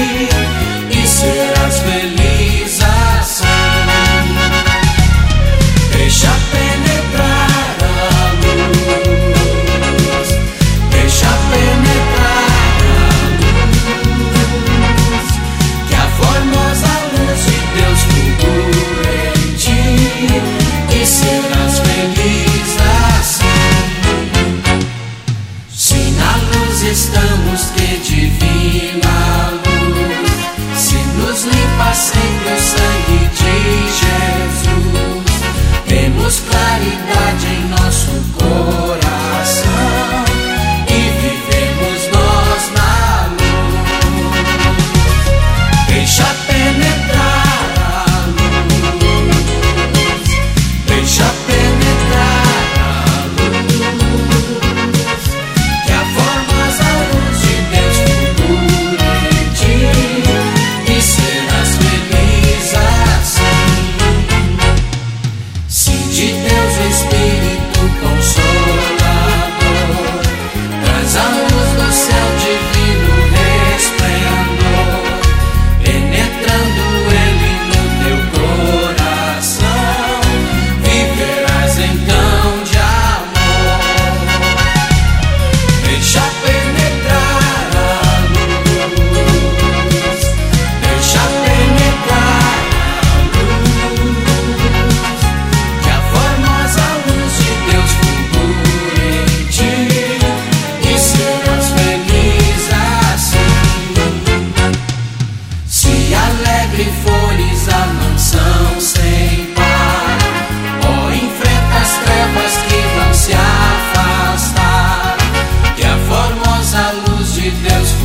e serás feliz assim. Deixa penetrar a luz, deixa penetrar a luz, que a formosa luz de Deus fulgure em ti e serás feliz assim. Se na luz estamos, que divina luz, se nos limpa sempre o sangue de Jesus, temos claridade em nosso coração e vivemos nós na luz. Deixa penetrar a luz, deixa penetrar a luz, que a formosa luz de Deus fulgure em ti e serás feliz assim. Se de Deus o Espírito Consolador traz a luz do céu divino resplendor, penetrando ele no teu coração, viverás então de amor. Deixa penetrar a luz, deixa penetrar a luz, que a formosa luz de Deus fulgure em ti e serás feliz assim. Se alegre fores a mansão sem par, ó, enfrenta as trevas que vão se afastar, que a formosa luz de Deus